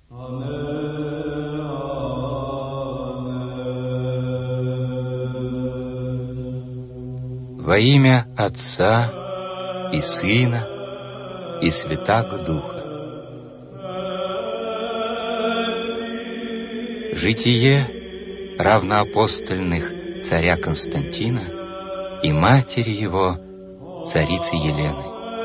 Во имя Отца и Сына и Святаго Духа. Житие равноапостольных царя Константина и матери его, царицы Елены.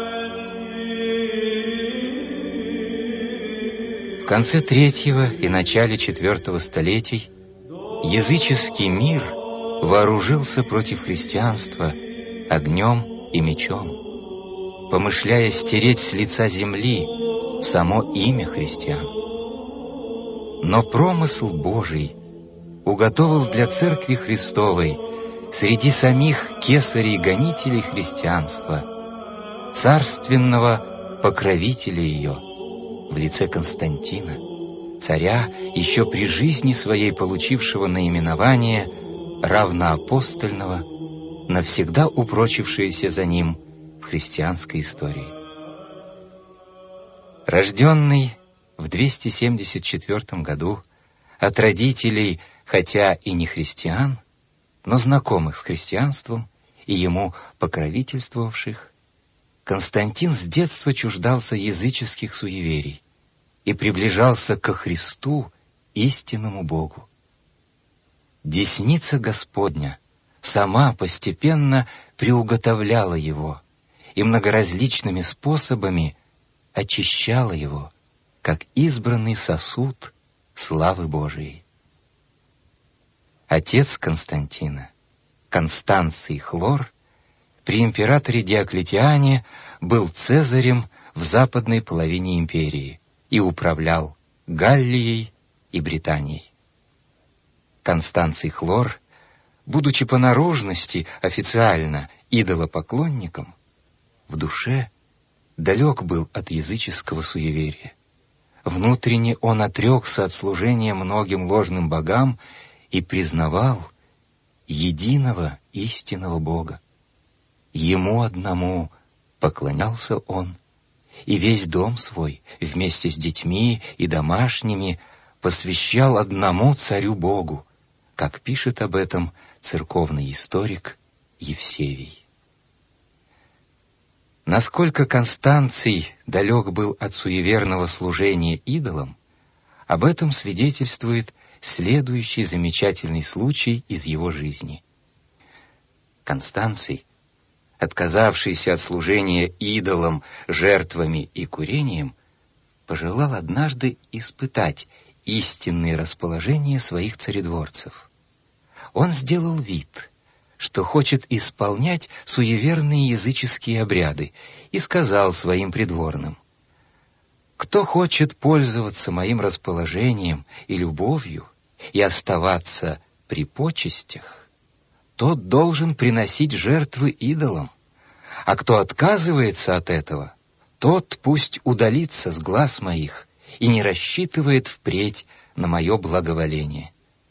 В конце III и начале IV столетий языческий мир вооружился против христианства огнем и мечом, помышляя стереть с лица земли само имя христиан. Но промысл Божий уготовил для Церкви Христовой среди самих кесарей-гонителей христианства царственного покровителя ее в лице Константина, царя, еще при жизни своей получившего наименование равноапостольного, навсегда упрочившееся за ним в христианской истории. Рожденный в 274 году от родителей, хотя и не христиан, но знакомых с христианством и ему покровительствовавших, Константин с детства чуждался языческих суеверий и приближался ко Христу, истинному Богу. Десница Господня сама постепенно приуготовляла его и многоразличными способами очищала его, как избранный сосуд славы Божией. Отец Константина, Констанций Хлор, при императоре Диоклетиане был цезарем в западной половине империи и управлял Галлией и Британией. Констанций Хлор, будучи по наружности официально идолопоклонником, в душе далек был от языческого суеверия. Внутренне он отрекся от служения многим ложным богам и признавал единого истинного Бога. Ему одному поклонялся он, и весь дом свой вместе с детьми и домашними посвящал одному царю Богу, как пишет об этом церковный историк Евсевий. Насколько Констанций далек был от суеверного служения идолам, об этом свидетельствует следующий замечательный случай из его жизни. Констанций, отказавшийся от служения идолам, жертвами и курением, пожелал однажды испытать истинное расположение своих царедворцев. Он сделал вид, что хочет исполнять суеверные языческие обряды, и сказал своим придворным: «Кто хочет пользоваться моим расположением и любовью и оставаться при почестях, тот должен приносить жертвы идолам, а кто отказывается от этого, тот пусть удалится с глаз моих и не рассчитывает впредь на мое благоволение».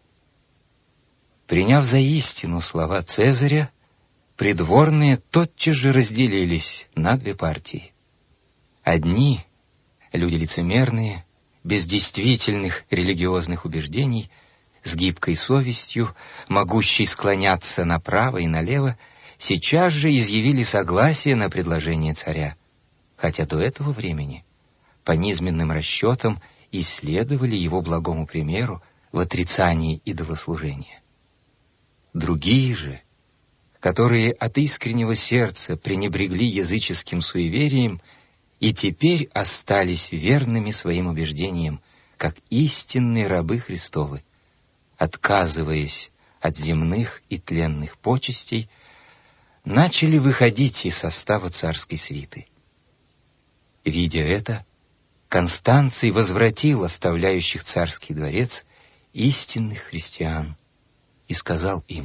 Приняв за истину слова Цезаря, придворные тотчас же разделились на две партии. Одни, люди лицемерные, без действительных религиозных убеждений, с гибкой совестью, могущей склоняться направо и налево, сейчас же изъявили согласие на предложение царя, хотя до этого времени, по низменным расчетам, исследовали его благому примеру в отрицании идолослужения. Другие же, которые от искреннего сердца пренебрегли языческим суеверием и теперь остались верными своим убеждениям, как истинные рабы Христовы, отказываясь от земных и тленных почестей, начали выходить из состава царской свиты. Видя это, Констанций возвратил оставляющих царский дворец истинных христиан и сказал им: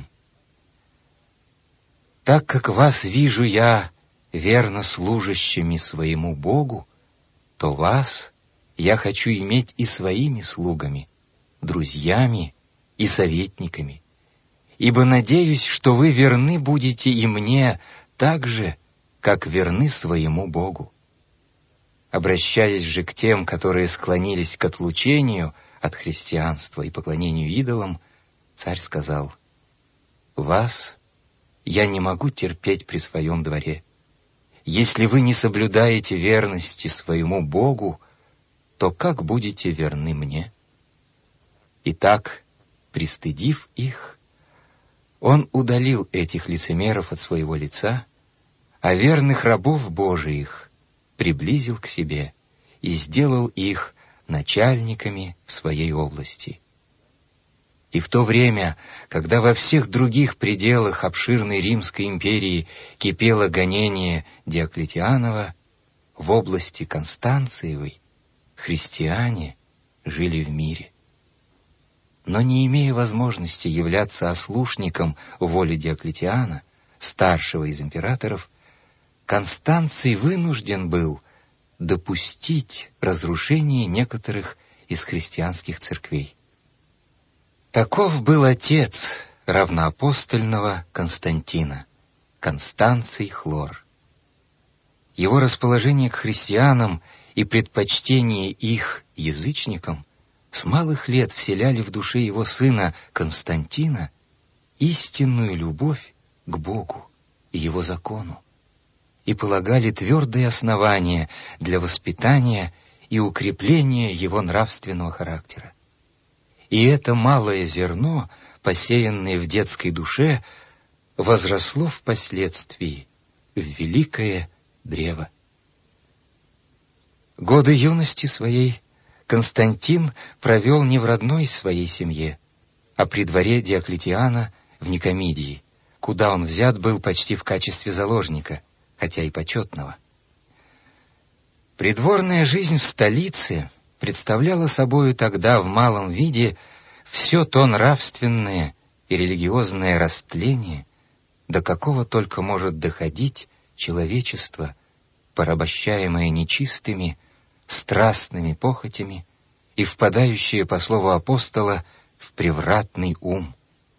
«Так как вас вижу я верно служащими своему Богу, то вас я хочу иметь и своими слугами, друзьями и советниками, ибо надеюсь, что вы верны будете и мне так же, как верны своему Богу. Обращаясь же к тем, которые склонились к отлучению от христианства и поклонению идолам, царь сказал: «Вас я не могу терпеть при своем дворе. Если вы не соблюдаете верности своему Богу, то как будете верны мне?» Итак, пристыдив их, он удалил этих лицемеров от своего лица, а верных рабов Божиих приблизил к себе и сделал их начальниками в своей области. И в то время, когда во всех других пределах обширной Римской империи кипело гонение Диоклетианова, в области Констанциевой христиане жили в мире. Но не имея возможности являться ослушником воли Диоклетиана, старшего из императоров, Констанций вынужден был допустить разрушение некоторых из христианских церквей. Таков был отец равноапостольного Константина, Констанций Хлор. Его расположение к христианам и предпочтение их язычникам с малых лет вселяли в душе его сына Константина истинную любовь к Богу и его закону и полагали твердые основания для воспитания и укрепления его нравственного характера. И это малое зерно, посеянное в детской душе, возросло впоследствии в великое древо. Годы юности своей Константин провел не в родной своей семье, а при дворе Диоклетиана в Никомидии, куда он взят был почти в качестве заложника, хотя и почетного. Придворная жизнь в столице представляла собою тогда в малом виде все то нравственное и религиозное растление, до какого только может доходить человечество, порабощаемое нечистыми, страстными похотями и впадающее, по слову апостола, в превратный ум,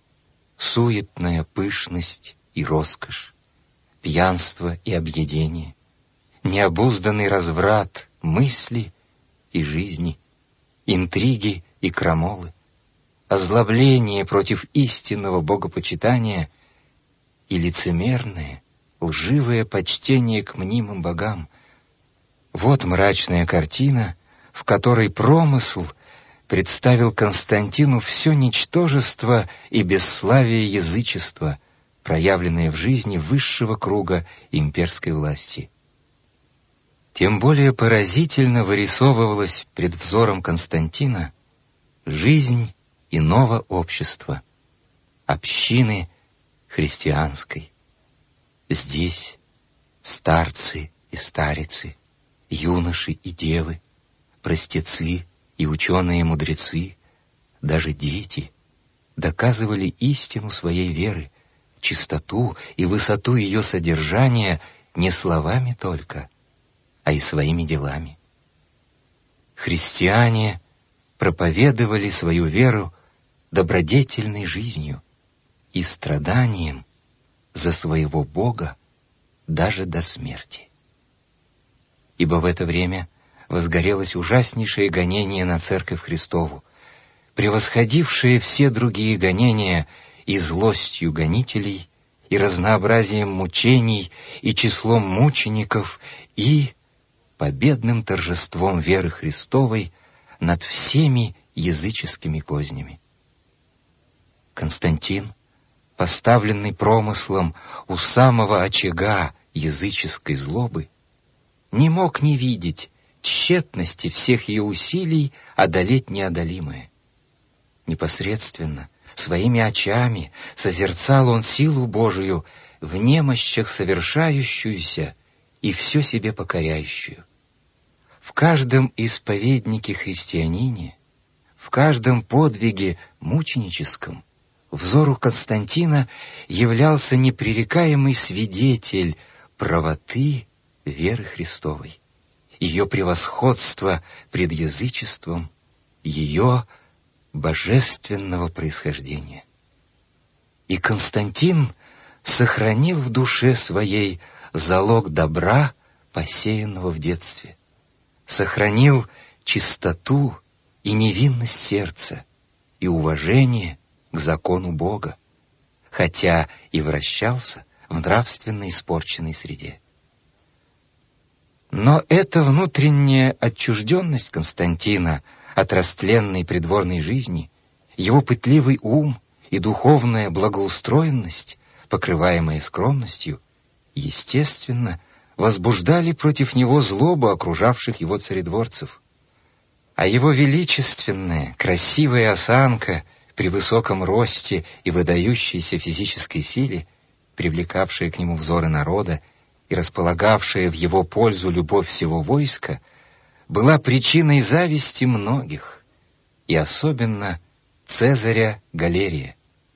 суетная пышность и роскошь, пьянство и объедение, необузданный разврат мысли и жизни, интриги и крамолы, озлобление против истинного богопочитания и лицемерное, лживое почтение к мнимым богам. Вот мрачная картина, в которой промысл представил Константину все ничтожество и бесславие язычества, проявленное в жизни высшего круга имперской власти. Тем более поразительно вырисовывалась пред взором Константина жизнь иного общества, общины христианской. Здесь старцы и старицы, юноши и девы, простецы и ученые-мудрецы, даже дети доказывали истину своей веры, чистоту и высоту ее содержания не словами только, а и своими делами. Христиане проповедовали свою веру добродетельной жизнью и страданием за своего Бога даже до смерти. Ибо в это время возгорелось ужаснейшее гонение на Церковь Христову, превосходившее все другие гонения и злостью гонителей, и разнообразием мучений, и числом мучеников, и победным торжеством веры Христовой над всеми языческими кознями. Константин, поставленный промыслом у самого очага языческой злобы, не мог не видеть тщетности всех ее усилий одолеть неодолимое. Непосредственно, своими очами созерцал он силу Божию в немощах совершающуюся и все себе покоряющую. В каждом исповеднике христианине, в каждом подвиге мученическом взору Константина являлся непререкаемый свидетель правоты веры Христовой, ее превосходства пред язычеством, ее божественного происхождения. И Константин сохранил в душе своей залог добра, посеянного в детстве, сохранил чистоту и невинность сердца и уважение к закону Бога, хотя и вращался в нравственно испорченной среде. Но эта внутренняя отчужденность Константина от растленной придворной жизни, его пытливый ум и духовная благоустроенность, покрываемая скромностью, естественно, возбуждали против него злобу окружавших его царедворцев. А его величественная, красивая осанка при высоком росте и выдающейся физической силе, привлекавшая к нему взоры народа и располагавшая в его пользу любовь всего войска, была причиной зависти многих, и особенно Цезаря Галерия.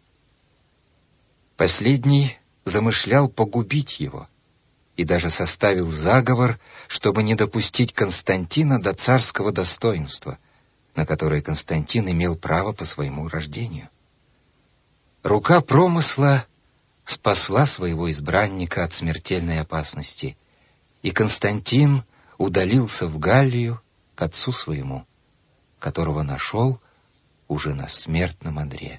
Последний замышлял погубить его и даже составил заговор, чтобы не допустить Константина до царского достоинства, на которое Константин имел право по своему рождению. Рука промысла спасла своего избранника от смертельной опасности, и Константин удалился в Галлию к отцу своему, которого нашел уже на смертном одре.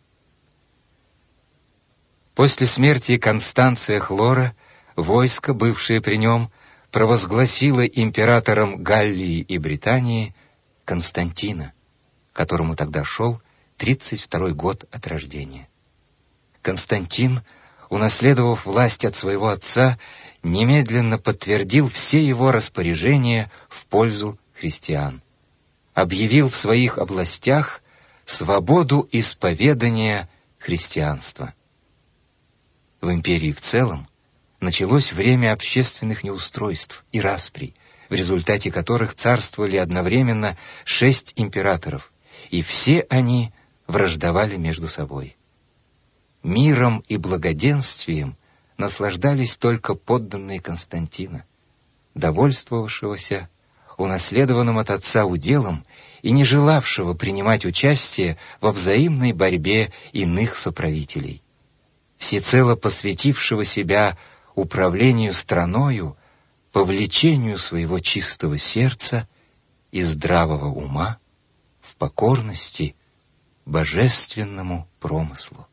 После смерти Констанция Хлора войско, бывшее при нем, провозгласило императором Галлии и Британии Константина, которому тогда шел 32-й год от рождения. Константин, унаследовав власть от своего отца, немедленно подтвердил все его распоряжения в пользу христиан, объявил в своих областях свободу исповедания христианства. В империи в целом началось время общественных неустройств и расприй, в результате которых царствовали одновременно 6 императоров, и все они враждовали между собой. Миром и благоденствием наслаждались только подданные Константина, довольствовавшегося унаследованным от отца уделом и не желавшего принимать участие во взаимной борьбе иных соправителей, всецело посвятившего себя управлению страною по влечению своего чистого сердца и здравого ума в покорности божественному промыслу.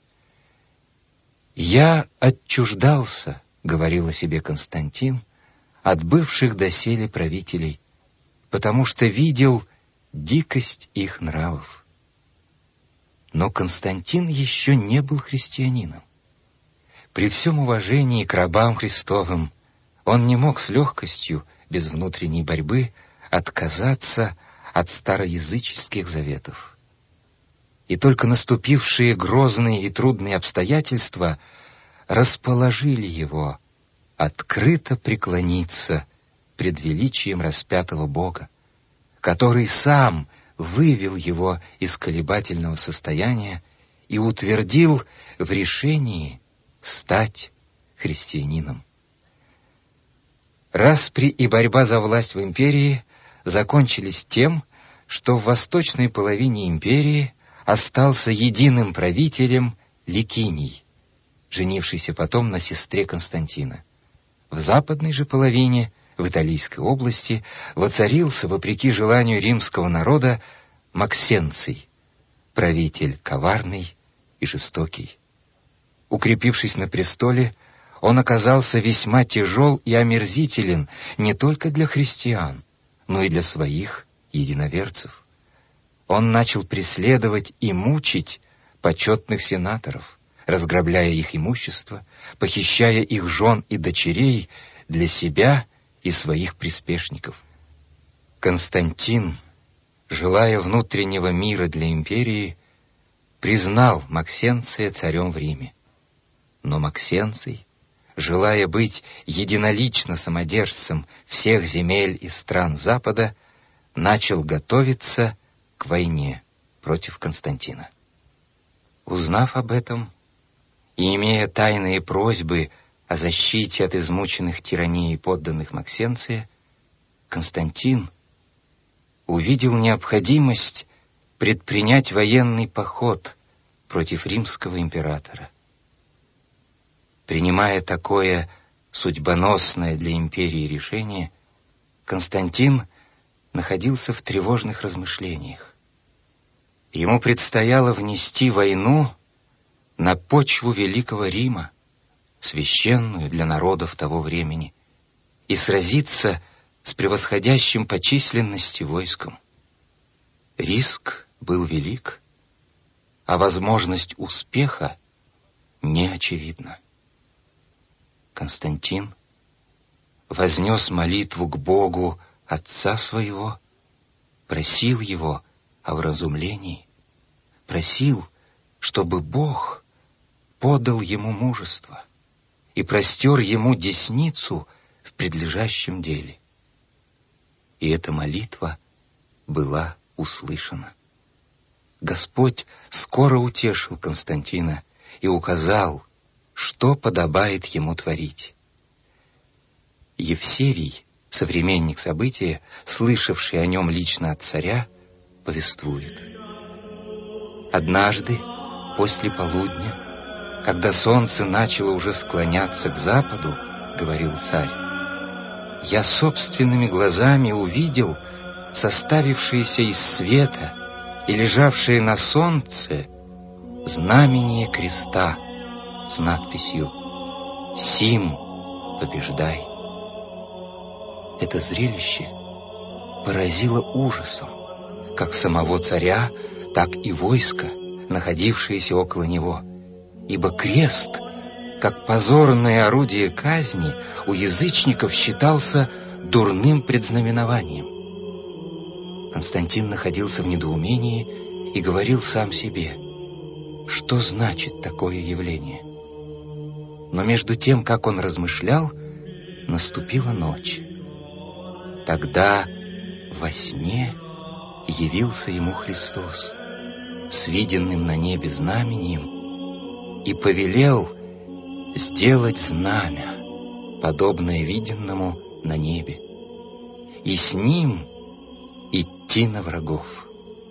«Я отчуждался, — говорил о себе Константин, — от бывших доселе правителей, потому что видел дикость их нравов». Но Константин еще не был христианином. При всем уважении к рабам Христовым он не мог с легкостью, без внутренней борьбы, отказаться от староязыческих заветов. И только наступившие грозные и трудные обстоятельства расположили его открыто преклониться пред величием распятого Бога, который сам вывел его из колебательного состояния и утвердил в решении стать христианином. Распри и борьба за власть в империи закончились тем, что в восточной половине империи остался единым правителем Ликиний, женившийся потом на сестре Константина. В западной же половине, в Италийской области, воцарился, вопреки желанию римского народа, Максенций, правитель коварный и жестокий. Укрепившись на престоле, он оказался весьма тяжел и омерзителен не только для христиан, но и для своих единоверцев. Он начал преследовать и мучить почетных сенаторов, разграбляя их имущество, похищая их жен и дочерей для себя и своих приспешников. Константин, желая внутреннего мира для империи, признал Максенция царем в Риме. Но Максенций, желая быть единолично самодержцем всех земель и стран Запада, начал готовиться к войне против Константина. Узнав об этом и имея тайные просьбы о защите от измученных тиранией подданных Максенция, Константин увидел необходимость предпринять военный поход против римского императора. Принимая такое судьбоносное для империи решение, Константин находился в тревожных размышлениях. Ему предстояло внести войну на почву Великого Рима, священную для народов того времени, и сразиться с превосходящим по численности войском. Риск был велик, а возможность успеха не очевидна. Константин вознес молитву к Богу Отца своего, просил Его о вразумлении, просил, чтобы Бог подал ему мужество и простер ему десницу в предлежащем деле. И эта молитва была услышана. Господь скоро утешил Константина и указал, что подобает ему творить. Евсевий, современник события, слышавший о нем лично от царя, повествует. Однажды, после полудня, когда солнце начало уже склоняться к западу, говорил царь, я собственными глазами увидел составившееся из света и лежавшее на солнце знамение креста с надписью «Сим, побеждай». Это зрелище поразило ужасом как самого царя, так и войско, находившееся около него, ибо крест, как позорное орудие казни, у язычников считался дурным предзнаменованием. Константин находился в недоумении и говорил сам себе, что значит такое явление. Но между тем, как он размышлял, наступила ночь. Тогда во сне явился ему Христос с виденным на небе знамением и повелел сделать знамя, подобное виденному на небе, и с ним идти на врагов.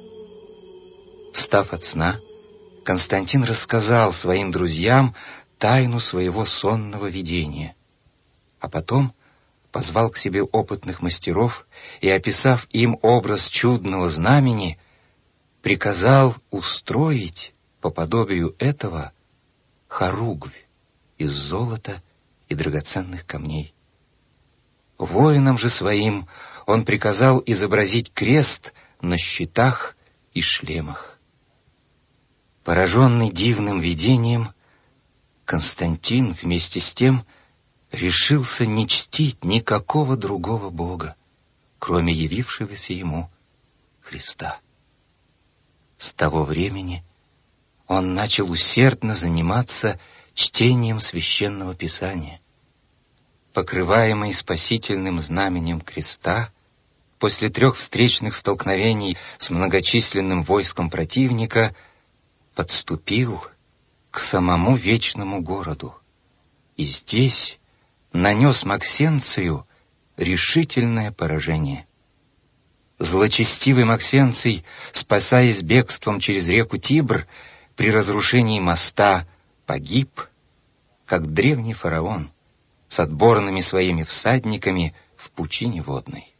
Встав от сна, Константин рассказал своим друзьям тайну своего сонного видения, а потом позвал к себе опытных мастеров и, описав им образ чудного знамени, приказал устроить по подобию этого хоругвь из золота и драгоценных камней. Воинам же своим он приказал изобразить крест на щитах и шлемах. Пораженный дивным видением, Константин вместе с тем решился не чтить никакого другого бога, кроме явившегося ему Христа. С того времени он начал усердно заниматься чтением Священного Писания. Покрываемый спасительным знаменем креста, после 3 встречных столкновений с многочисленным войском противника, подступил к самому вечному городу и здесь нанес Максенцию решительное поражение. Злочестивый Максенций, спасаясь бегством через реку Тибр, при разрушении моста погиб, как древний фараон, с отборными своими всадниками в пучине водной.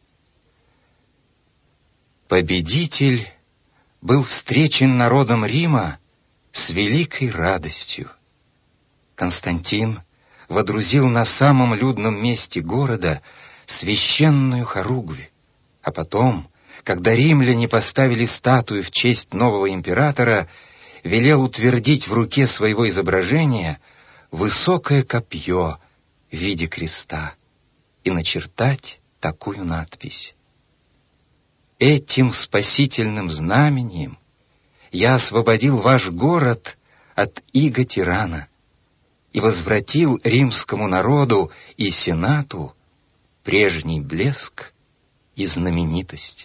Победитель был встречен народом Рима с великой радостью. Константин водрузил на самом людном месте города священную хоругвь, а потом, когда римляне поставили статую в честь нового императора, велел утвердить в руке своего изображения высокое копье в виде креста и начертать такую надпись: «Этим спасительным знамением я освободил ваш город от ига тирана и возвратил римскому народу и сенату прежний блеск и знаменитость».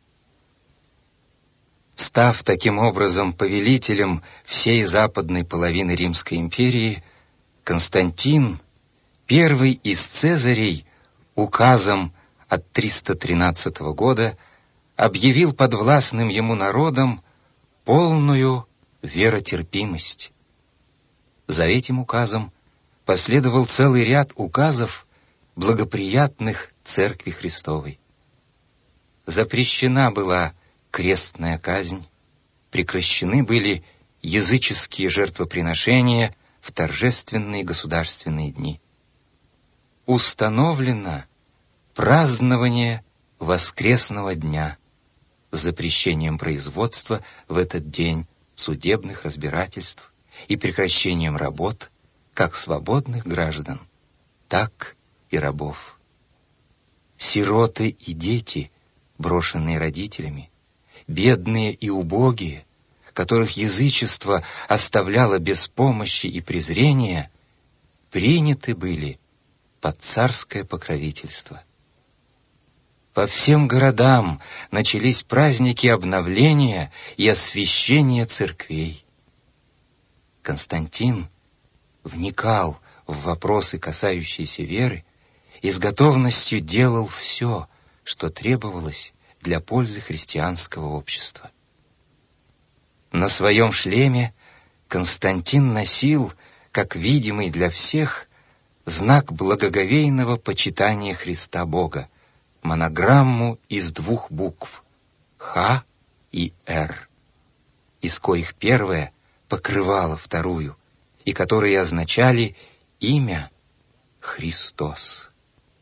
Став таким образом повелителем всей западной половины Римской империи, Константин, первый из Цезарей, указом от 313 года объявил подвластным ему народам полную веротерпимость. За этим указом последовал целый ряд указов, благоприятных Церкви Христовой. запрещена была крестная казнь, прекращены были языческие жертвоприношения в торжественные государственные дни. Установлено празднование воскресного дня с запрещением производства в этот день судебных разбирательств и прекращением работ как свободных граждан, так и рабов. Сироты и дети, брошенные родителями, бедные и убогие, которых язычество оставляло без помощи и презрения, приняты были под царское покровительство. По всем городам начались праздники обновления и освящения церквей. Константин вникал в вопросы, касающиеся веры, и с готовностью делал все, что требовалось для пользы христианского общества. На своем шлеме Константин носил, как видимый для всех, знак благоговейного почитания Христа Бога, монограмму из 2 букв «Х» и «Р», из коих первая покрывала вторую, и которые означали имя Христос.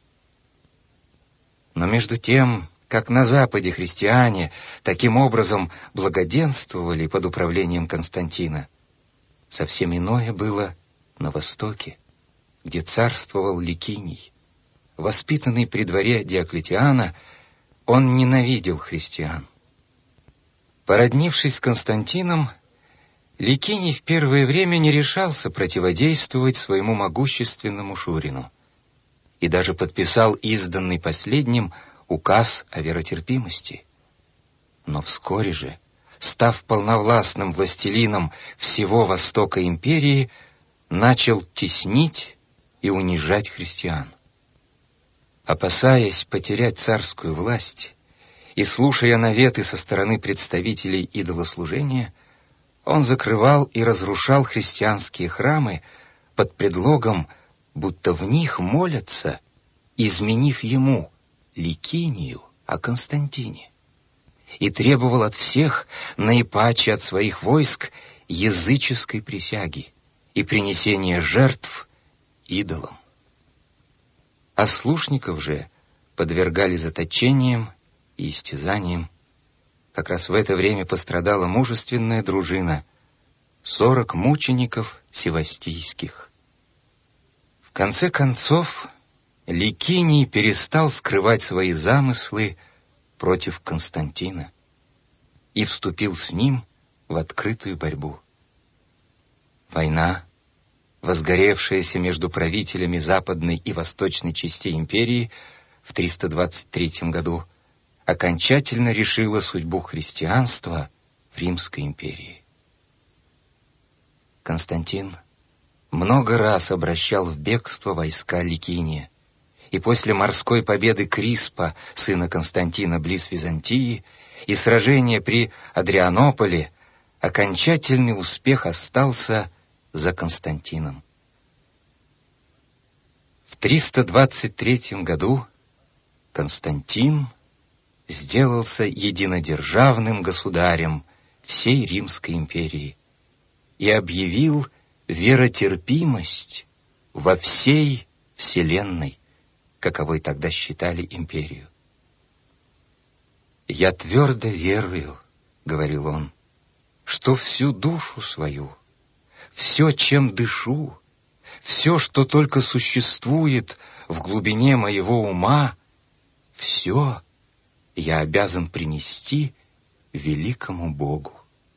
Но между тем, как на Западе христиане таким образом благоденствовали под управлением Константина, совсем иное было на Востоке, где царствовал Ликиний. Воспитанный при дворе Диоклетиана, он ненавидел христиан. Породнившись с Константином, Ликиний в первое время не решался противодействовать своему могущественному шурину и даже подписал изданный последним указ о веротерпимости. Но вскоре же, став полновластным властелином всего Востока империи, начал теснить и унижать христиан. Опасаясь потерять царскую власть и слушая наветы со стороны представителей идолослужения, он закрывал и разрушал христианские храмы под предлогом, будто в них молятся, изменив ему, Ликинию, о Константине, и требовал от всех, наипаче от своих войск, языческой присяги и принесения жертв идолам. Ослушников же подвергали заточениям и истязаниям. Как раз в это время пострадала мужественная дружина, 40 мучеников севастийских. В конце концов, Ликиний перестал скрывать свои замыслы против Константина и вступил с ним в открытую борьбу. Война, возгоревшаяся между правителями западной и восточной частей империи в 323 году, окончательно решила судьбу христианства в Римской империи. Константин много раз обращал в бегство войска Ликиния, и после морской победы Криспа, сына Константина, близ Византии, и сражения при Адрианополе, окончательный успех остался за Константином. В 323 году Константин сделался единодержавным государем всей Римской империи и объявил веротерпимость во всей вселенной, каковой тогда считали империю. «Я твердо верую, — говорил он, — что всю душу свою, все, чем дышу, все, что только существует в глубине моего ума, все я обязан принести великому Богу».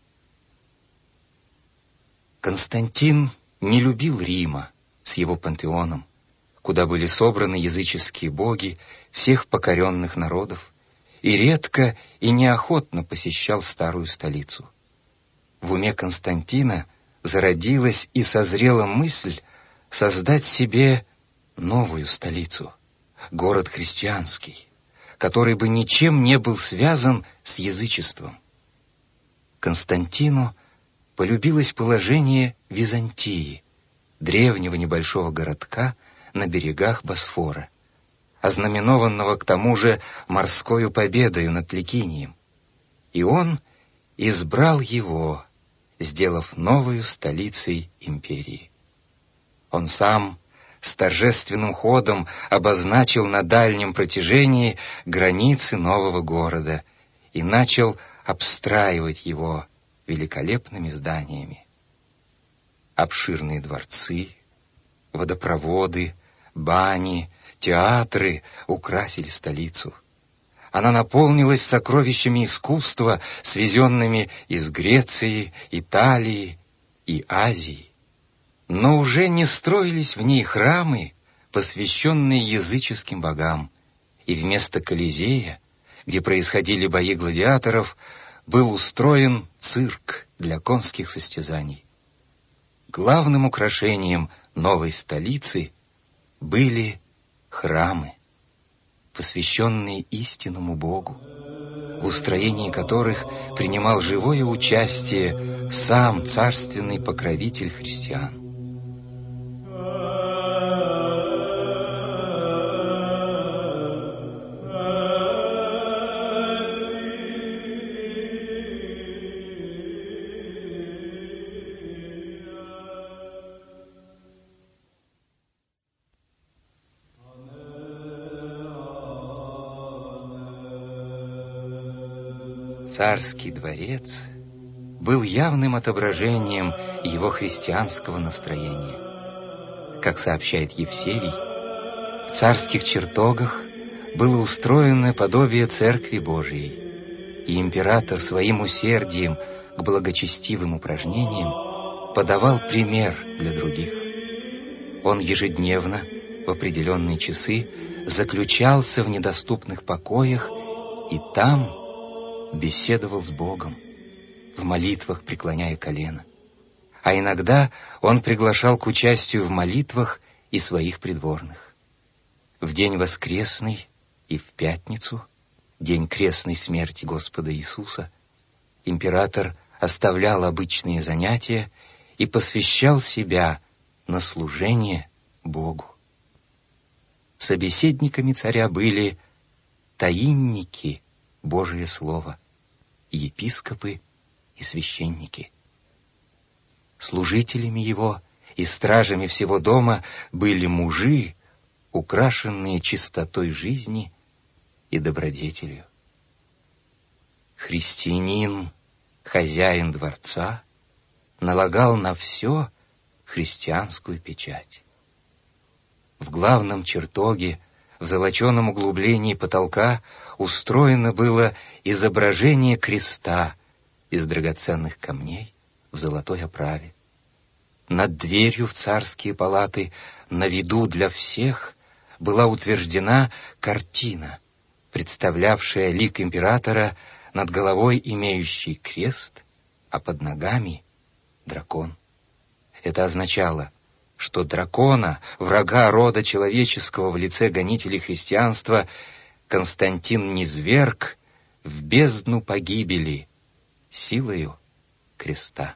Константин не любил Рима с его пантеоном, куда были собраны языческие боги всех покоренных народов, и редко и неохотно посещал старую столицу. В уме Константина зародилась и созрела мысль создать себе новую столицу, город христианский, который бы ничем не был связан с язычеством. Константину полюбилось положение Византии, древнего небольшого городка на берегах Босфора, ознаменованного к тому же морскою победою над Ликинием. И он избрал его, сделав новую столицей империи. Он сам с торжественным ходом обозначил на дальнем протяжении границы нового города и начал обстраивать его великолепными зданиями. Обширные дворцы, водопроводы, бани, театры украсили столицу. Она наполнилась сокровищами искусства, свезенными из Греции, Италии и Азии. Но уже не строились в ней храмы, посвященные языческим богам, и вместо Колизея, где происходили бои гладиаторов, был устроен цирк для конских состязаний. Главным украшением новой столицы были храмы, посвященные истинному Богу, в устроении которых принимал живое участие сам царственный покровитель христиан. Царский дворец был явным отображением его христианского настроения. Как сообщает Евсевий, в царских чертогах было устроено подобие Церкви Божией, и император своим усердием к благочестивым упражнениям подавал пример для других. Он ежедневно в определенные часы заключался в недоступных покоях и там беседовал с Богом, в молитвах преклоняя колено. А иногда он приглашал к участию в молитвах и своих придворных. В день воскресный и в пятницу, день крестной смерти Господа Иисуса, император оставлял обычные занятия и посвящал себя на служение Богу. Собеседниками царя были таинники Божие Слово, епископы и священники. Служителями его и стражами всего дома были мужи, украшенные чистотой жизни и добродетелью. Христианин, хозяин дворца, налагал на все христианскую печать. В главном чертоге, в золоченом углублении потолка, устроено было изображение креста из драгоценных камней в золотой оправе. Над дверью в царские палаты, на виду для всех, была утверждена картина, представлявшая лик императора, над головой имеющий крест, а под ногами — дракон. Это означало, что дракона, врага рода человеческого в лице гонителей христианства, Константин низвергг в бездну погибели силою креста.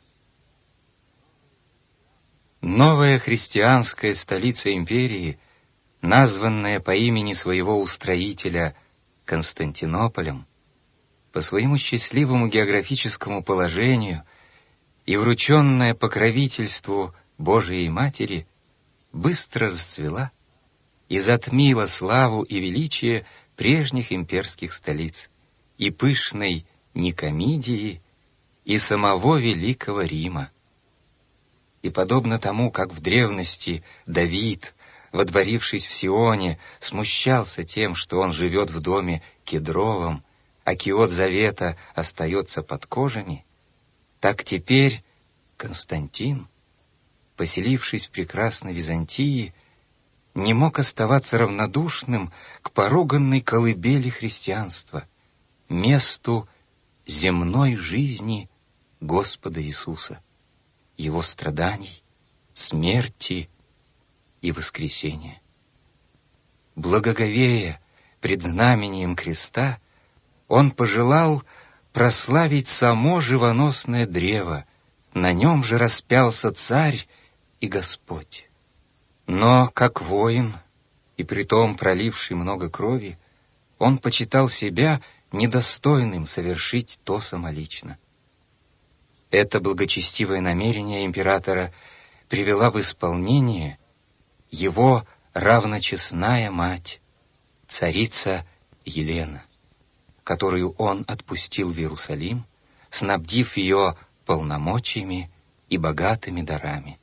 Новая христианская столица империи, названная по имени своего устроителя Константинополем, по своему счастливому географическому положению и врученная покровительству Божией Матери, быстро расцвела и затмила славу и величие прежних имперских столиц, и пышной Никомидии, и самого Великого Рима. И подобно тому, как в древности Давид, водворившись в Сионе, смущался тем, что он живет в доме кедровом, а киот завета остается под кожами, так теперь Константин, поселившись в прекрасной Византии, не мог оставаться равнодушным к поруганной колыбели христианства, месту земной жизни Господа Иисуса, Его страданий, смерти и воскресения. Благоговея пред знамением креста, он пожелал прославить само живоносное древо, на нем же распялся Царь и Господь. Но, как воин, и притом проливший много крови, он почитал себя недостойным совершить то самолично. Это благочестивое намерение императора привела в исполнение его равночестная мать, царица Елена, которую он отпустил в Иерусалим, снабдив ее полномочиями и богатыми дарами.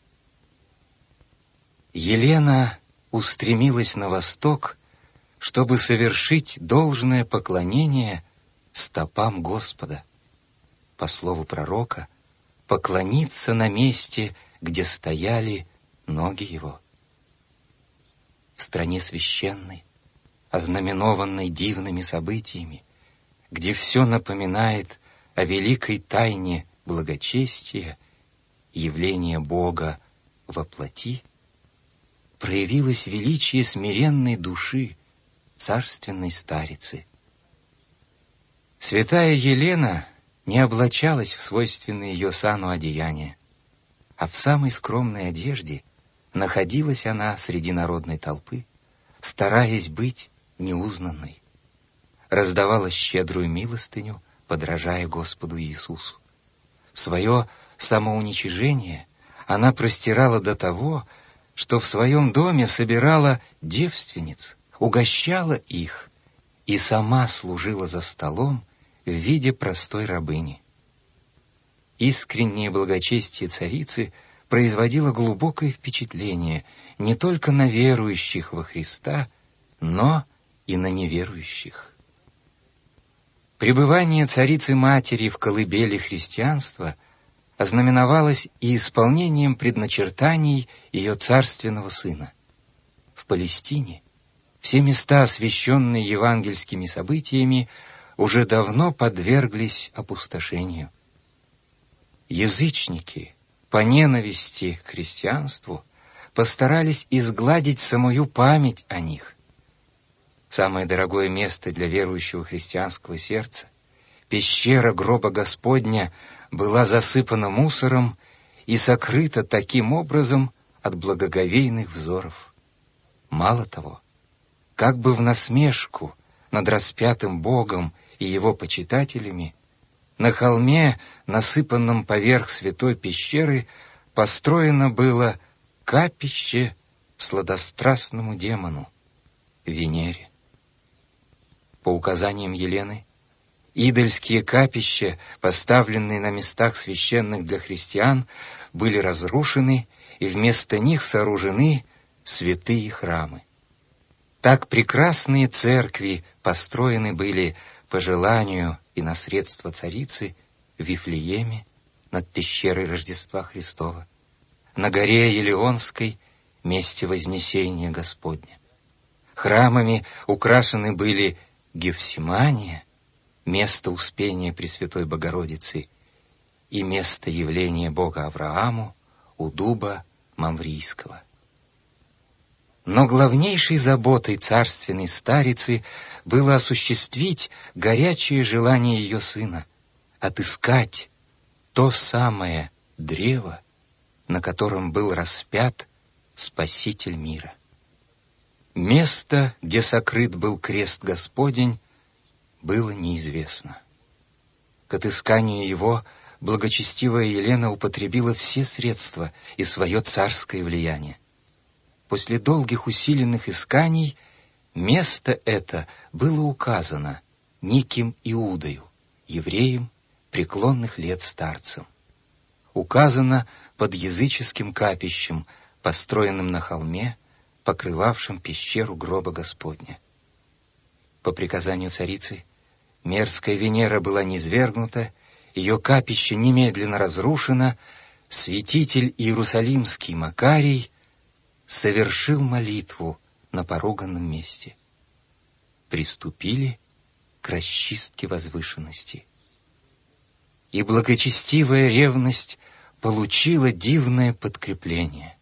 Елена устремилась на восток, чтобы совершить должное поклонение стопам Господа, по слову пророка, поклониться на месте, где стояли ноги его. В стране священной, ознаменованной дивными событиями, где все напоминает о великой тайне благочестия, явления Бога во плоти, проявилось величие смиренной души царственной старицы. Святая Елена не облачалась в свойственные ее сану одеяния, а в самой скромной одежде находилась она среди народной толпы, стараясь быть неузнанной. Раздавала щедрую милостыню, подражая Господу Иисусу. Свое самоуничижение она простирала до того, что в своем доме собирала девственниц, угощала их и сама служила за столом в виде простой рабыни. Искреннее благочестие царицы производило глубокое впечатление не только на верующих во Христа, но и на неверующих. Пребывание царицы-матери в колыбели христианства ознаменовалось и исполнением предначертаний ее царственного сына. В Палестине все места, освященные евангельскими событиями, уже давно подверглись опустошению. Язычники, по ненависти к христианству, постарались изгладить самую память о них. Самое дорогое место для верующего христианского сердца, пещера гроба Господня, была засыпана мусором и сокрыта таким образом от благоговейных взоров. Мало того, как бы в насмешку над распятым Богом и его почитателями, на холме, насыпанном поверх святой пещеры, построено было капище сладострастному демону Венере. По указаниям Елены, идольские капища, поставленные на местах священных для христиан, были разрушены, и вместо них сооружены святые храмы. Так прекрасные церкви построены были по желанию и на средства царицы в Вифлееме над пещерой Рождества Христова, на горе Елеонской, месте Вознесения Господня. Храмами украшены были Гефсимания, место успения Пресвятой Богородицы, и место явления Бога Аврааму у дуба Мамврийского. Но главнейшей заботой царственной старицы было осуществить горячее желание ее сына, отыскать то самое древо, на котором был распят Спаситель мира. Место, где сокрыт был крест Господень, было неизвестно. К отысканию его благочестивая Елена употребила все средства и свое царское влияние. После долгих усиленных исканий место это было указано неким Иудою, евреем преклонных лет старцем. Указано под языческим капищем, построенным на холме, покрывавшим пещеру гроба Господня. По приказанию царицы мерзкая Венера была низвергнута, ее капище немедленно разрушено, святитель Иерусалимский Макарий совершил молитву на поруганном месте. Приступили к расчистке возвышенности. И благочестивая ревность получила дивное подкрепление.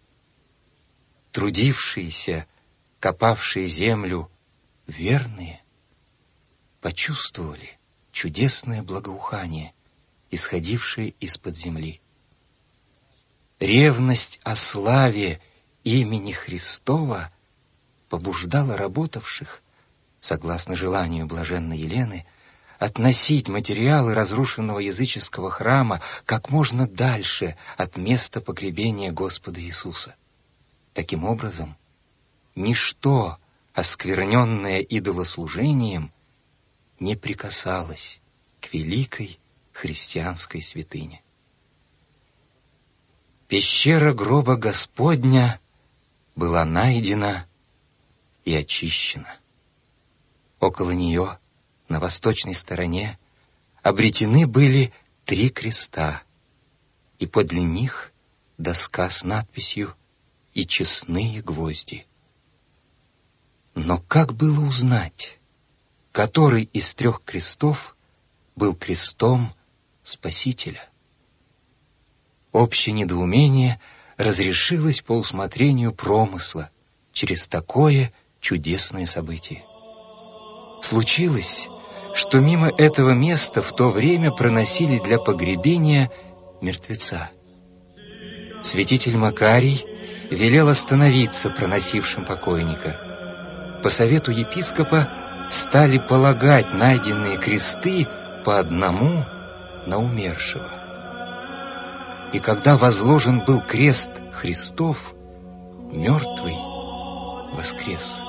Трудившиеся, копавшие землю, верные, почувствовали чудесное благоухание, исходившее из-под земли. Ревность о славе имени Христова побуждало работавших, согласно желанию блаженной Елены, относить материалы разрушенного языческого храма как можно дальше от места погребения Господа Иисуса. Таким образом, ничто, оскверненное идолослужением, не прикасалось к великой христианской святыне. Пещера гроба Господня была найдена и очищена. Около нее, на восточной стороне, обретены были 3 креста, и подле них доска с надписью «И честные гвозди». Но как было узнать, который из 3 крестов был крестом Спасителя? Общее недоумение разрешилось по усмотрению промысла через такое чудесное событие. Случилось, что мимо этого места в то время проносили для погребения мертвеца. Святитель Макарий велел остановиться проносившим покойника. По совету епископа стали полагать найденные кресты по одному на умершего. И когда возложен был крест Христов, мертвый воскрес.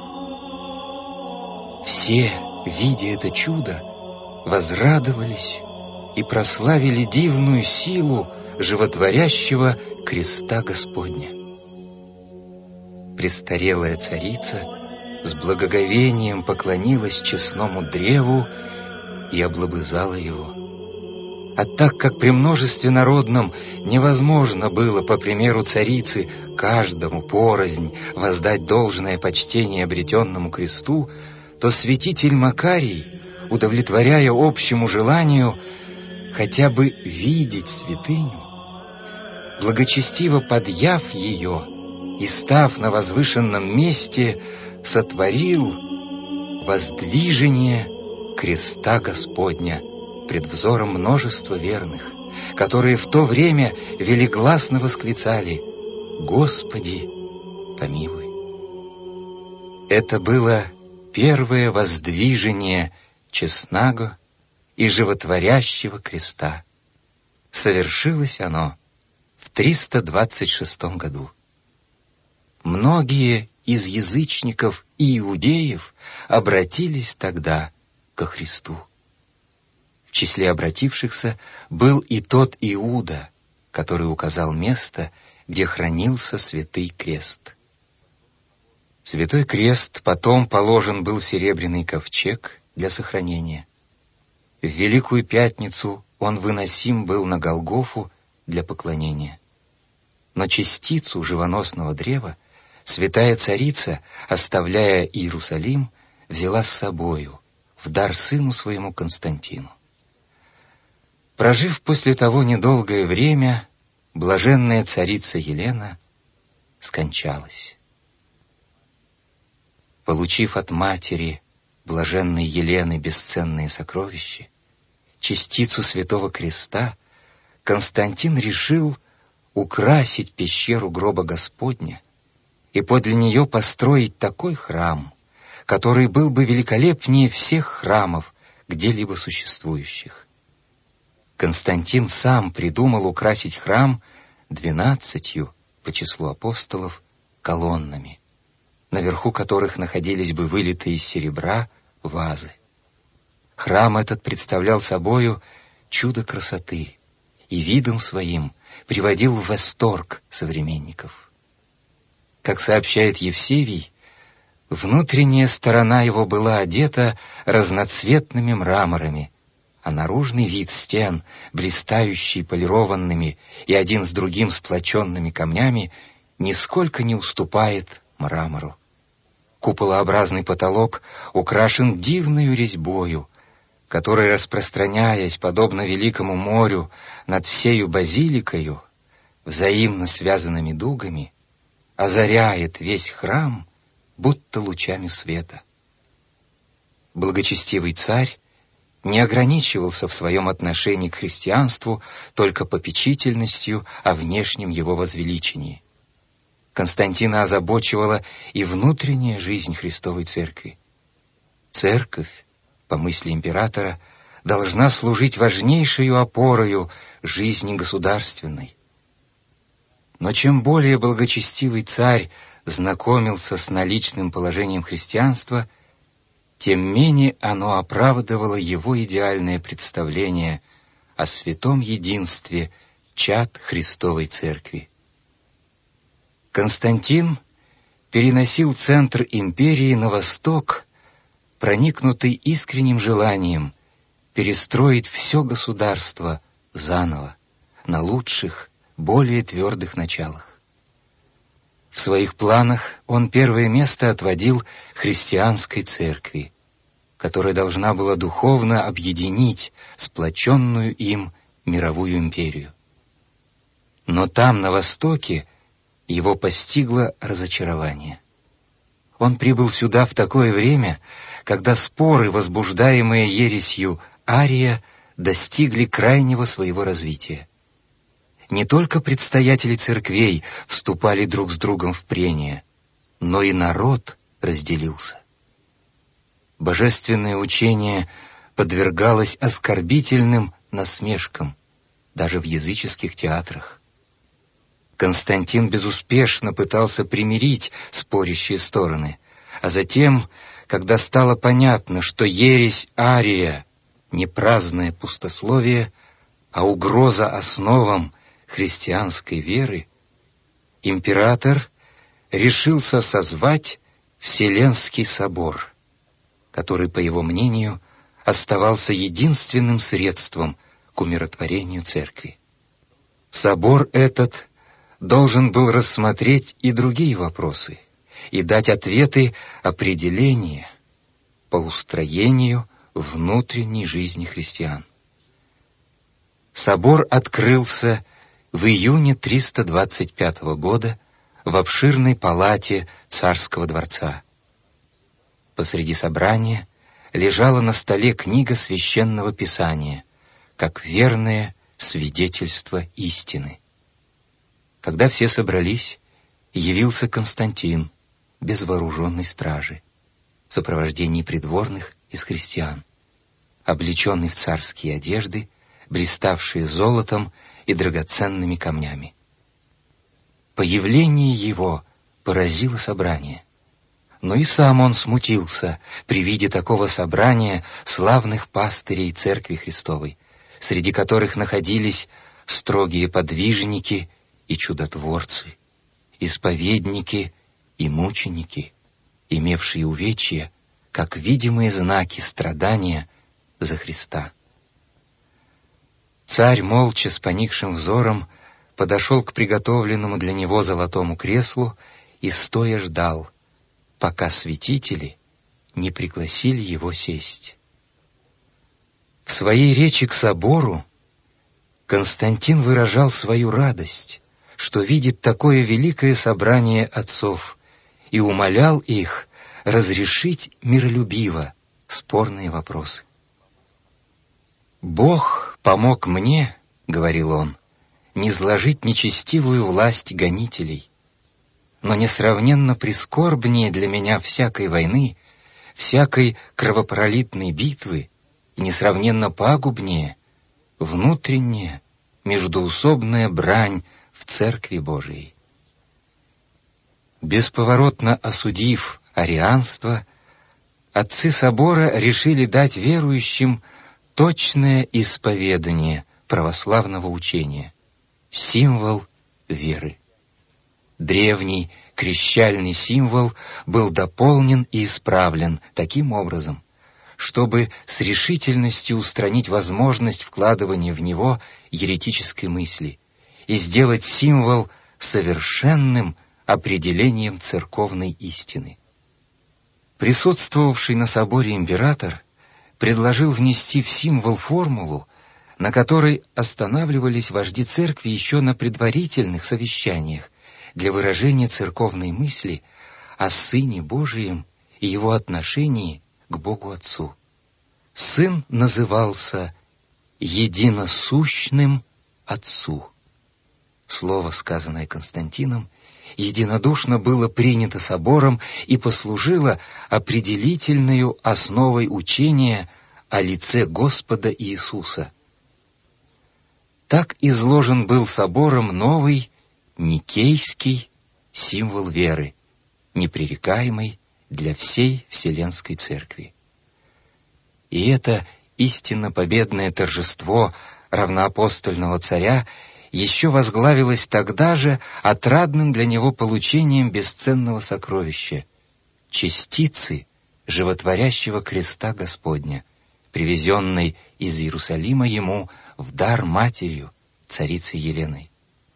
Все, видя это чудо, возрадовались и прославили дивную силу животворящего креста Господня. Престарелая царица с благоговением поклонилась честному древу и облобызала его. А так как при множестве народном невозможно было, по примеру царицы, каждому порознь воздать должное почтение обретенному кресту, то святитель Макарий, удовлетворяя общему желанию хотя бы видеть святыню, благочестиво подъяв ее и став на возвышенном месте, сотворил воздвижение креста Господня пред взором множества верных, которые в то время велигласно восклицали: «Господи, помилуй». Это было первое воздвижение честного и животворящего креста. Совершилось оно в 326 году. Многие из язычников и иудеев обратились тогда ко Христу. В числе обратившихся был и тот Иуда, который указал место, где хранился святый крест. Святой крест потом положен был в серебряный ковчег для сохранения. В Великую Пятницу он выносим был на Голгофу для поклонения. Но частицу живоносного древа святая царица, оставляя Иерусалим, взяла с собою в дар сыну своему Константину. Прожив после того недолгое время, блаженная царица Елена скончалась. Получив от матери блаженной Елены бесценные сокровища, частицу святого креста, Константин решил украсить пещеру гроба Господня и подле нее построить такой храм, который был бы великолепнее всех храмов, где-либо существующих. Константин сам придумал украсить храм 12 по числу апостолов колоннами, наверху которых находились бы вылитые из серебра вазы. Храм этот представлял собою чудо красоты и видом своим приводил в восторг современников. Как сообщает Евсевий, внутренняя сторона его была одета разноцветными мраморами, а наружный вид стен, блистающий полированными и один с другим сплоченными камнями, нисколько не уступает мрамору. Куполообразный потолок украшен дивною резьбою, которая, распространяясь, подобно великому морю, над всею базиликою, взаимно связанными дугами, озаряет весь храм, будто лучами света. Благочестивый царь не ограничивался в своем отношении к христианству только попечительностью о внешнем его возвеличении. Константина озабочивала и внутренняя жизнь Христовой Церкви. Церковь, по мысли императора, должна служить важнейшей опорою жизни государственной. Но чем более благочестивый царь знакомился с наличным положением христианства, тем менее оно оправдывало его идеальное представление о святом единстве чад Христовой Церкви. Константин переносил центр империи на восток, проникнутый искренним желанием перестроить все государство заново, на лучших, более твердых началах. В своих планах он первое место отводил христианской церкви, которая должна была духовно объединить сплоченную им мировую империю. Но там, на востоке, его постигло разочарование. Он прибыл сюда в такое время, когда споры, возбуждаемые ересью Ария, достигли крайнего своего развития. Не только предстоятели церквей вступали друг с другом в прения, но и народ разделился. Божественное учение подвергалось оскорбительным насмешкам даже в языческих театрах. Константин безуспешно пытался примирить спорящие стороны, а затем, когда стало понятно, что ересь Ария — не праздное пустословие, а угроза основам христианской веры, император решился созвать Вселенский собор, который, по его мнению, оставался единственным средством к умиротворению церкви. Собор этот должен был рассмотреть и другие вопросы и дать ответы определения по устроению внутренней жизни христиан. Собор открылся в июне 325 года в обширной палате царского дворца. Посреди собрания лежала на столе книга священного писания, как верное свидетельство истины. Когда все собрались, явился Константин без вооруженной стражи, в сопровождении придворных из христиан, облеченный в царские одежды, блиставшие золотом и драгоценными камнями. Появление его поразило собрание, но и сам он смутился при виде такого собрания славных пастырей Церкви Христовой, среди которых находились строгие подвижники и чудотворцы, исповедники и мученики, имевшие увечья как видимые знаки страдания за Христа. Царь молча с поникшим взором подошел к приготовленному для него золотому креслу и стоя ждал, пока святители не пригласили его сесть. В своей речи к собору Константин выражал свою радость, что видит такое великое собрание отцов, и умолял их разрешить миролюбиво спорные вопросы. «Бог помог мне, — говорил он, — низложить нечестивую власть гонителей, но несравненно прискорбнее для меня всякой войны, всякой кровопролитной битвы, и несравненно пагубнее внутренняя междоусобная брань в Церкви Божией». Бесповоротно осудив арианство, отцы собора решили дать верующим точное исповедание православного учения, символ веры. Древний крещальный символ был дополнен и исправлен таким образом, чтобы с решительностью устранить возможность вкладывания в него еретической мысли и сделать символ совершенным определением церковной истины. Присутствовавший на соборе император предложил внести в символ формулу, на которой останавливались вожди церкви еще на предварительных совещаниях для выражения церковной мысли о Сыне Божием и его отношении к Богу Отцу. Сын назывался единосущным Отцу. Слово, сказанное Константином, единодушно было принято собором и послужило определительной основой учения о лице Господа Иисуса. Так изложен был собором новый никейский символ веры, непререкаемый для всей Вселенской Церкви. И это истинно победное торжество равноапостольного царя еще возглавилось тогда же отрадным для него получением бесценного сокровища — частицы животворящего креста Господня, привезенной из Иерусалима ему в дар матерью, царицей Еленой.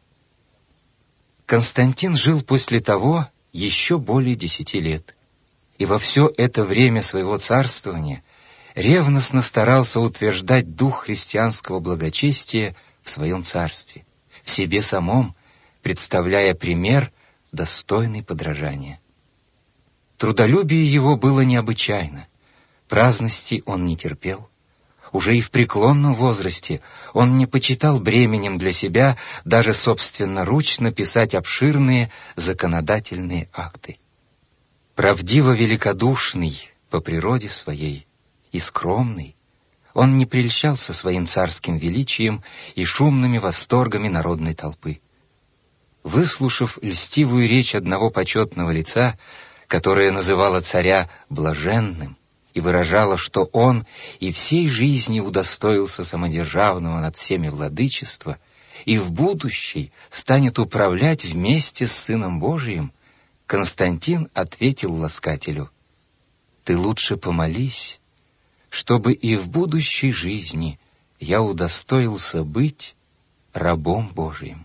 Константин жил после того еще более 10 лет, и во все это время своего царствования ревностно старался утверждать дух христианского благочестия в своем царстве, в себе самом, представляя пример, достойный подражания. Трудолюбие его было необычайно, праздности он не терпел. Уже и в преклонном возрасте он не почитал бременем для себя даже собственноручно писать обширные законодательные акты. Правдиво великодушный по природе своей и скромный, он не прельщался своим царским величием и шумными восторгами народной толпы. Выслушав льстивую речь одного почетного лица, которое называло царя блаженным и выражало, что он и всей жизни удостоился самодержавного над всеми владычества и в будущей станет управлять вместе с Сыном Божиим, Константин ответил ласкателю: «Ты лучше помолись, чтобы и в будущей жизни я удостоился быть рабом Божиим».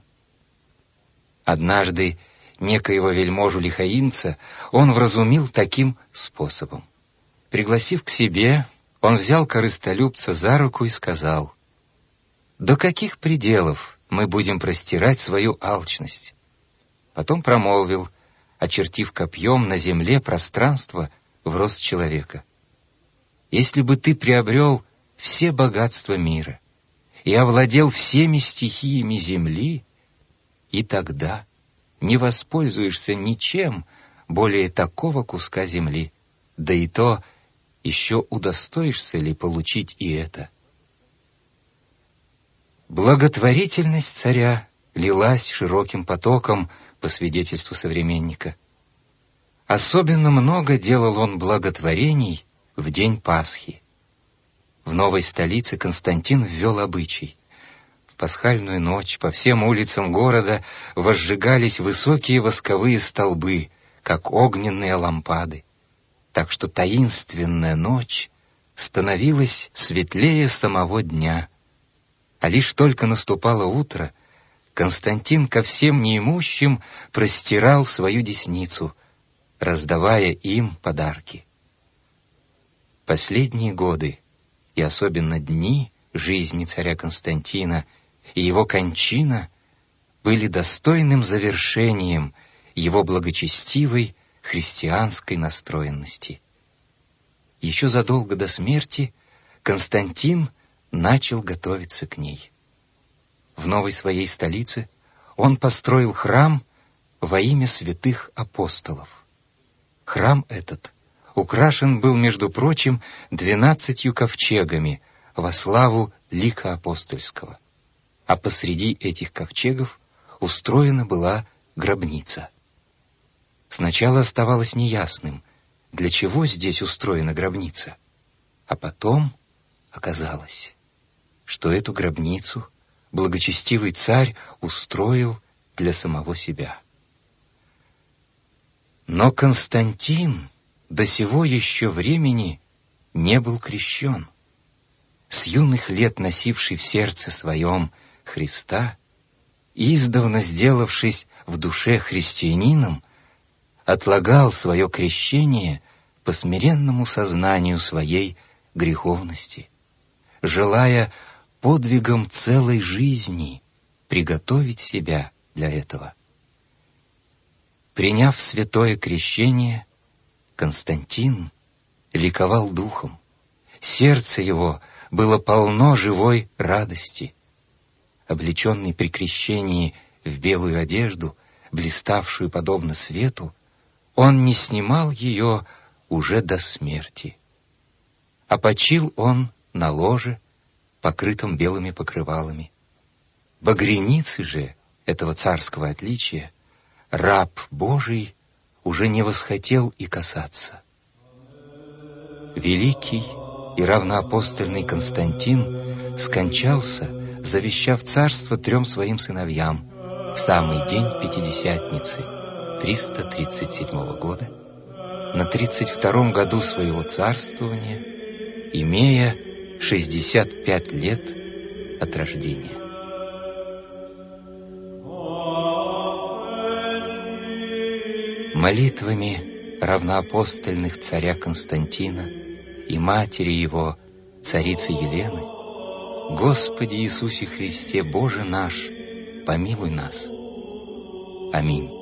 Однажды некоего вельможу-лихаимца он вразумил таким способом. Пригласив к себе, он взял корыстолюбца за руку и сказал: «До каких пределов мы будем простирать свою алчность?» Потом промолвил, очертив копьем на земле пространство в рост человека: «Если бы ты приобрел все богатства мира и овладел всеми стихиями земли, и тогда не воспользуешься ничем более такого куска земли, да и то еще удостоишься ли получить и это?» Благотворительность царя лилась широким потоком, по свидетельству современника. Особенно много делал он благотворений в день Пасхи. В новой столице Константин ввел обычай. В пасхальную ночь по всем улицам города возжигались высокие восковые столбы, как огненные лампады, так что таинственная ночь становилась светлее самого дня. А лишь только наступало утро, Константин ко всем неимущим простирал свою десницу, раздавая им подарки. Последние годы, и особенно дни жизни царя Константина и его кончина, были достойным завершением его благочестивой христианской настроенности. Еще задолго до смерти Константин начал готовиться к ней. В новой своей столице он построил храм во имя святых апостолов. Храм этот украшен был, между прочим, 12 ковчегами во славу лика апостольского, а посреди этих ковчегов устроена была гробница. Сначала оставалось неясным, для чего здесь устроена гробница, а потом оказалось, что эту гробницу благочестивый царь устроил для самого себя. Но Константин до сего еще времени не был крещен. С юных лет носивший в сердце своем Христа, издавна сделавшись в душе христианином, отлагал свое крещение по смиренному сознанию своей греховности, желая подвигом целой жизни приготовить себя для этого. Приняв святое крещение, Константин ликовал духом, сердце его было полно живой радости. Облеченный при крещении в белую одежду, блиставшую подобно свету, он не снимал ее уже до смерти. А почил он на ложе, покрытом белыми покрывалами. Багряницы же этого царского отличия раб Божий уже не восхотел и касаться. Великий и равноапостольный Константин скончался, завещав царство 3 своим сыновьям в самый день Пятидесятницы 337 года, на 32-м году своего царствования, имея 65 лет от рождения. Молитвами равноапостольных царя Константина и матери его, царицы Елены, Господи Иисусе Христе, Боже наш, помилуй нас. Аминь.